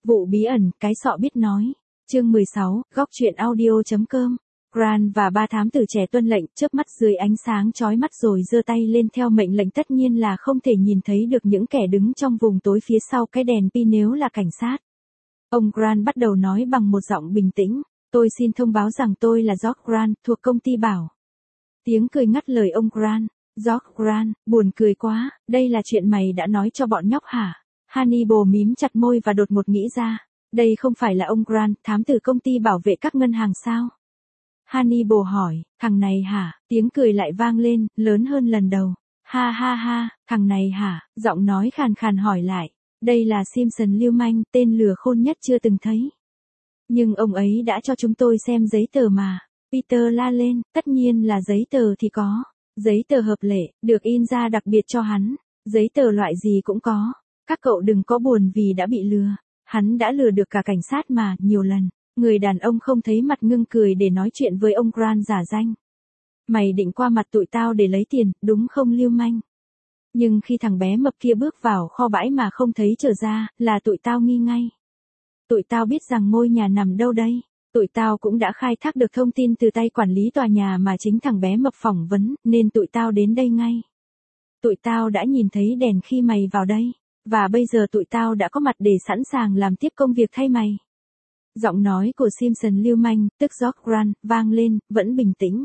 Vụ bí ẩn, cái sọ biết nói. Chương 16, góc truyện audio.com. Grant và ba thám tử trẻ tuân lệnh, chớp mắt dưới ánh sáng chói mắt rồi giơ tay lên theo mệnh lệnh, tất nhiên là không thể nhìn thấy được những kẻ đứng trong vùng tối phía sau cái đèn pin nếu là cảnh sát. Ông Grant bắt đầu nói bằng một giọng bình tĩnh, tôi xin thông báo rằng tôi là George Grant, thuộc công ty bảo. Tiếng cười ngắt lời ông Grant. George Grant, buồn cười quá, đây là chuyện mày đã nói cho bọn nhóc hả? Hannibal mím chặt môi và đột ngột nghĩ ra, đây không phải là ông Grant, thám tử công ty bảo vệ các ngân hàng sao? Hannibal hỏi, thằng này hả? Tiếng cười lại vang lên, lớn hơn lần đầu. Ha ha ha, thằng này hả? Giọng nói khàn khàn hỏi lại. Đây là Simpson lưu manh, tên lừa khôn nhất chưa từng thấy. Nhưng ông ấy đã cho chúng tôi xem giấy tờ mà. Peter la lên, tất nhiên là giấy tờ thì có. Giấy tờ hợp lệ, được in ra đặc biệt cho hắn. Giấy tờ loại gì cũng có. Các cậu đừng có buồn vì đã bị lừa. Hắn đã lừa được cả cảnh sát mà, nhiều lần. Người đàn ông không thấy mặt ngưng cười để nói chuyện với ông Grant giả danh. Mày định qua mặt tụi tao để lấy tiền, đúng không lưu manh? Nhưng khi thằng bé mập kia bước vào kho bãi mà không thấy trở ra, là tụi tao nghi ngay. Tụi tao biết rằng ngôi nhà nằm đâu đây. Tụi tao cũng đã khai thác được thông tin từ tay quản lý tòa nhà mà chính thằng bé mập phỏng vấn, nên tụi tao đến đây ngay. Tụi tao đã nhìn thấy đèn khi mày vào đây, và bây giờ tụi tao đã có mặt để sẵn sàng làm tiếp công việc thay mày. Giọng nói của Simpson lưu manh, tức George Grant, vang lên, vẫn bình tĩnh.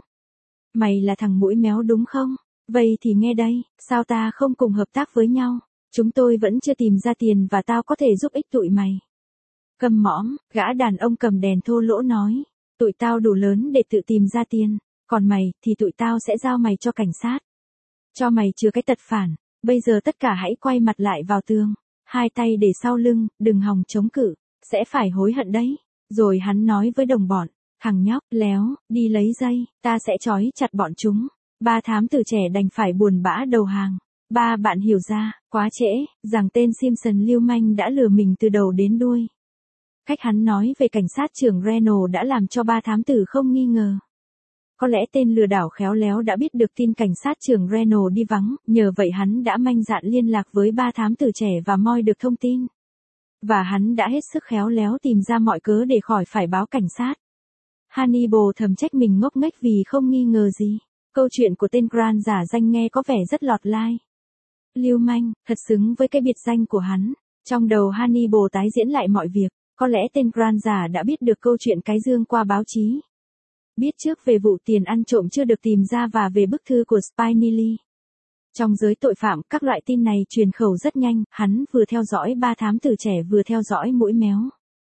Mày là thằng mũi méo đúng không? Vậy thì nghe đây, sao ta không cùng hợp tác với nhau? Chúng tôi vẫn chưa tìm ra tiền và tao có thể giúp ích tụi mày. Câm mõm, gã đàn ông cầm đèn thô lỗ nói. Tụi tao đủ lớn để tự tìm ra tiền, còn mày thì tụi tao sẽ giao mày cho cảnh sát. Cho mày chừa cái tật phản, bây giờ tất cả hãy quay mặt lại vào tường. Hai tay để sau lưng, đừng hòng chống cự, sẽ phải hối hận đấy. Rồi hắn nói với đồng bọn, thằng nhóc, léo, đi lấy dây, ta sẽ trói chặt bọn chúng. Ba thám tử trẻ đành phải buồn bã đầu hàng. Ba bạn hiểu ra, quá trễ, rằng tên Simpson lưu manh đã lừa mình từ đầu đến đuôi. Cách hắn nói về cảnh sát trưởng Reynolds đã làm cho ba thám tử không nghi ngờ. Có lẽ tên lừa đảo khéo léo đã biết được tin cảnh sát trưởng Reynolds đi vắng, nhờ vậy hắn đã mạnh dạn liên lạc với ba thám tử trẻ và moi được thông tin. Và hắn đã hết sức khéo léo tìm ra mọi cớ để khỏi phải báo cảnh sát. Hannibal thầm trách mình ngốc nghếch vì không nghi ngờ gì. Câu chuyện của tên Grant giả danh nghe có vẻ rất lọt tai. Lưu manh, thật xứng với cái biệt danh của hắn. Trong đầu Hannibal tái diễn lại mọi việc. Có lẽ tên Grant giả đã biết được câu chuyện cái dương qua báo chí. Biết trước về vụ tiền ăn trộm chưa được tìm ra và về bức thư của Spinelli. Trong giới tội phạm, các loại tin này truyền khẩu rất nhanh, hắn vừa theo dõi ba thám tử trẻ vừa theo dõi mũi méo.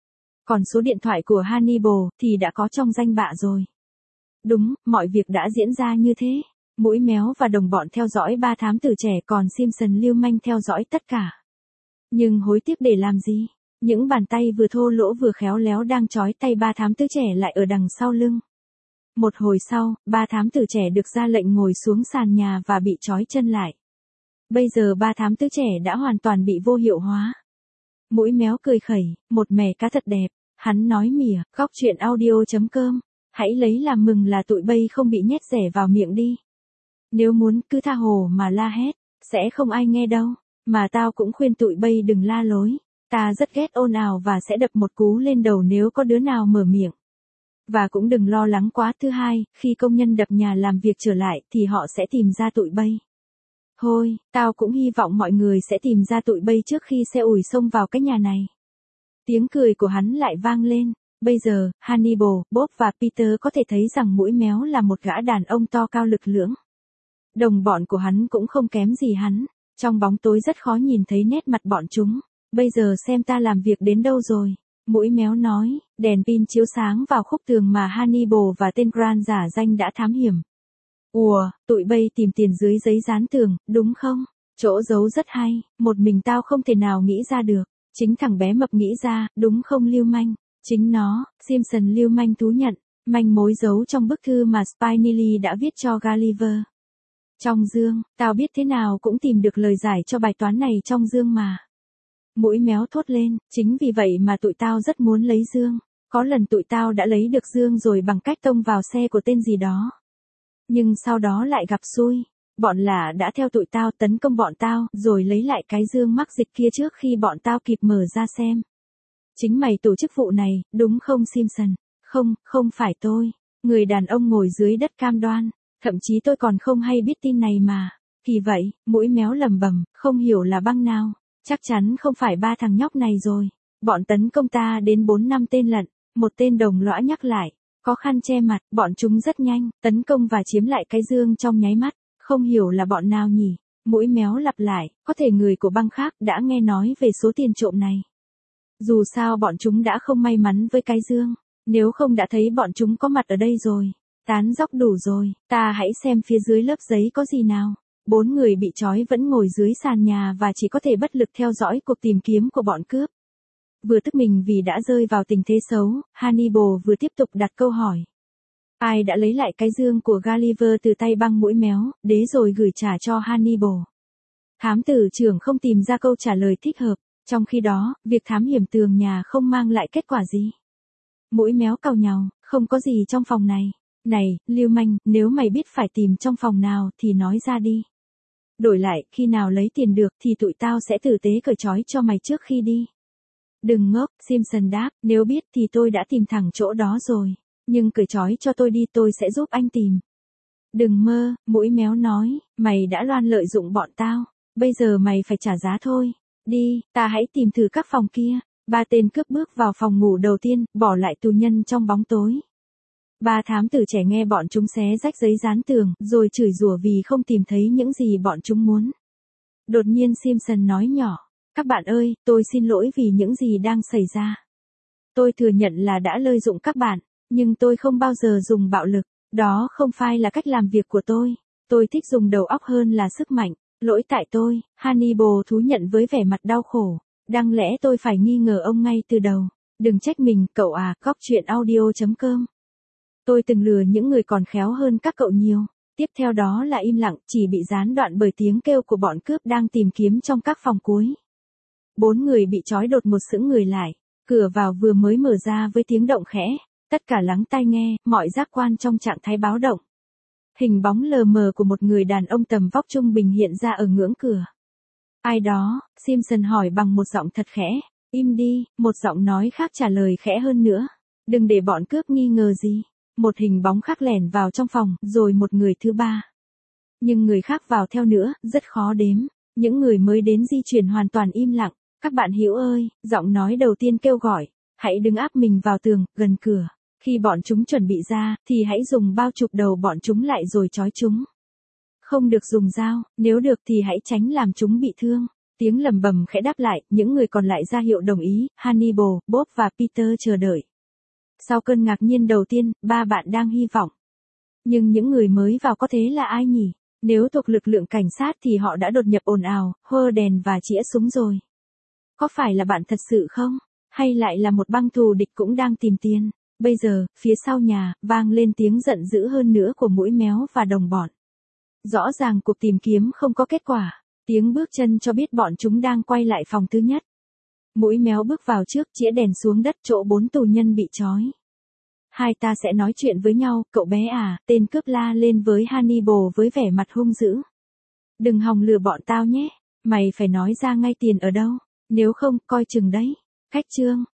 Còn số điện thoại của Hannibal thì đã có trong danh bạ rồi. Đúng, mọi việc đã diễn ra như thế. Mũi méo và đồng bọn theo dõi ba thám tử trẻ, còn Simpson lưu manh theo dõi tất cả. Nhưng hối tiếc để làm gì? Những bàn tay vừa thô lỗ vừa khéo léo đang trói tay ba thám tử trẻ lại ở đằng sau lưng. Một hồi sau, ba thám tử trẻ được ra lệnh ngồi xuống sàn nhà và bị trói chân lại. Bây giờ ba thám tử trẻ đã hoàn toàn bị vô hiệu hóa. Mũi méo cười khẩy, một mẻ cá thật đẹp. Hắn nói mỉa, góc truyện audio.com. Hãy lấy làm mừng là tụi bay không bị nhét rẻ vào miệng đi. Nếu muốn cứ tha hồ mà la hét, sẽ không ai nghe đâu. Mà tao cũng khuyên tụi bay đừng la lối. Ta rất ghét ồn ào và sẽ đập một cú lên đầu nếu có đứa nào mở miệng. Và cũng đừng lo lắng quá. Thứ hai, khi công nhân đập nhà làm việc trở lại thì họ sẽ tìm ra tụi bay. Thôi, tao cũng hy vọng mọi người sẽ tìm ra tụi bay trước khi xe ủi xông vào cái nhà này. Tiếng cười của hắn lại vang lên. Bây giờ, Hannibal, Bob và Peter có thể thấy rằng mũi méo là một gã đàn ông to cao lực lưỡng. Đồng bọn của hắn cũng không kém gì hắn. Trong bóng tối rất khó nhìn thấy nét mặt bọn chúng. Bây giờ xem ta làm việc đến đâu rồi. Mũi méo nói, đèn pin chiếu sáng vào khúc tường mà Hannibal và tên Grant giả danh đã thám hiểm. Ùa, tụi bay tìm tiền dưới giấy dán tường, đúng không? Chỗ giấu rất hay, một mình tao không thể nào nghĩ ra được. Chính thằng bé mập nghĩ ra, đúng không lưu manh? Chính nó, Simpson lưu manh thú nhận, manh mối giấu trong bức thư mà Spinelli đã viết cho Gulliver. Trong dương, tao biết thế nào cũng tìm được lời giải cho bài toán này trong dương mà. Mũi méo thốt lên, chính vì vậy mà tụi tao rất muốn lấy dương. Có lần tụi tao đã lấy được dương rồi bằng cách tông vào xe của tên gì đó. Nhưng sau đó lại gặp xui. Bọn lạ đã theo tụi tao tấn công bọn tao rồi lấy lại cái dương mắc dịch kia trước khi bọn tao kịp mở ra xem. Chính mày tổ chức vụ này, đúng không Simpson? Không, không phải tôi. Người đàn ông ngồi dưới đất cam đoan. Thậm chí tôi còn không hay biết tin này mà. Thì vậy, mũi méo lầm bầm, không hiểu là băng nào. Chắc chắn không phải ba thằng nhóc này rồi. Bọn tấn công ta đến 4-5 tên lận. Một tên đồng lõa nhắc lại. Có khăn che mặt, bọn chúng rất nhanh, tấn công và chiếm lại cái dương trong nháy mắt. Không hiểu là bọn nào nhỉ? Mũi méo lặp lại, có thể người của băng khác đã nghe nói về số tiền trộm này. Dù sao bọn chúng đã không may mắn với cái dương. Nếu không đã thấy bọn chúng có mặt ở đây rồi. Tán dóc đủ rồi, ta hãy xem phía dưới lớp giấy có gì nào. 4 người bị trói vẫn ngồi dưới sàn nhà và chỉ có thể bất lực theo dõi cuộc tìm kiếm của bọn cướp. Vừa tức mình vì đã rơi vào tình thế xấu, Hannibal vừa tiếp tục đặt câu hỏi. Ai đã lấy lại cái dương của Gulliver từ tay băng mũi méo, đế rồi gửi trả cho Hannibal? Thám tử trưởng không tìm ra câu trả lời thích hợp, trong khi đó, việc thám hiểm tường nhà không mang lại kết quả gì. Mũi méo càu nhàu, không có gì trong phòng này. Này, lưu manh, nếu mày biết phải tìm trong phòng nào thì nói ra đi. Đổi lại, khi nào lấy tiền được thì tụi tao sẽ tử tế cởi trói cho mày trước khi đi. Đừng ngốc, Simpson đáp, nếu biết thì tôi đã tìm thẳng chỗ đó rồi. Nhưng cởi trói cho tôi đi, tôi sẽ giúp anh tìm. Đừng mơ, mũi méo nói, mày đã loan lợi dụng bọn tao. Bây giờ mày phải trả giá thôi. Đi, ta hãy tìm thử các phòng kia. 3 tên cướp bước vào phòng ngủ đầu tiên, bỏ lại tù nhân trong bóng tối. 3 thám tử trẻ nghe bọn chúng xé rách giấy dán tường, rồi chửi rủa vì không tìm thấy những gì bọn chúng muốn. Đột nhiên Simpson nói nhỏ, các bạn ơi, tôi xin lỗi vì những gì đang xảy ra. Tôi thừa nhận là đã lợi dụng các bạn, nhưng tôi không bao giờ dùng bạo lực, đó không phải là cách làm việc của tôi. Tôi thích dùng đầu óc hơn là sức mạnh, lỗi tại tôi, Hannibal thú nhận với vẻ mặt đau khổ. Đáng lẽ tôi phải nghi ngờ ông ngay từ đầu. Đừng trách mình, cậu à, gocchuyenaudio.com. Tôi từng lừa những người còn khéo hơn các cậu nhiều. Tiếp theo đó là im lặng, chỉ bị gián đoạn bởi tiếng kêu của bọn cướp đang tìm kiếm trong các phòng cuối. 4 người bị trói đột một sững người lại. Cửa vào vừa mới mở ra với tiếng động khẽ. Tất cả lắng tai nghe, mọi giác quan trong trạng thái báo động. Hình bóng lờ mờ của một người đàn ông tầm vóc trung bình hiện ra ở ngưỡng cửa. Ai đó, Simpson hỏi bằng một giọng thật khẽ. Im đi, một giọng nói khác trả lời khẽ hơn nữa. Đừng để bọn cướp nghi ngờ gì. Một hình bóng khác lẻn vào trong phòng, rồi một người thứ ba. Nhưng người khác vào theo nữa, rất khó đếm. Những người mới đến di chuyển hoàn toàn im lặng. Các bạn hiểu ơi, giọng nói đầu tiên kêu gọi. Hãy đừng áp mình vào tường, gần cửa. Khi bọn chúng chuẩn bị ra, thì hãy dùng bao chụp đầu bọn chúng lại rồi trói chúng. Không được dùng dao, nếu được thì hãy tránh làm chúng bị thương. Tiếng lầm bầm khẽ đáp lại, những người còn lại ra hiệu đồng ý, Hannibal, Bob và Peter chờ đợi. Sau cơn ngạc nhiên đầu tiên, 3 bạn đang hy vọng. Nhưng những người mới vào có thế là ai nhỉ? Nếu thuộc lực lượng cảnh sát thì họ đã đột nhập ồn ào, hơ đèn và chĩa súng rồi. Có phải là bạn thật sự không? Hay lại là một băng thù địch cũng đang tìm tiền? Bây giờ, phía sau nhà, vang lên tiếng giận dữ hơn nữa của mũi méo và đồng bọn. Rõ ràng cuộc tìm kiếm không có kết quả. Tiếng bước chân cho biết bọn chúng đang quay lại phòng thứ nhất. Mũi méo bước vào trước, chĩa đèn xuống đất chỗ 4 tù nhân bị trói. Hai ta sẽ nói chuyện với nhau, cậu bé à, tên cướp la lên với Hannibal với vẻ mặt hung dữ. Đừng hòng lừa bọn tao nhé, mày phải nói ra ngay tiền ở đâu, nếu không, coi chừng đấy. Cách chương,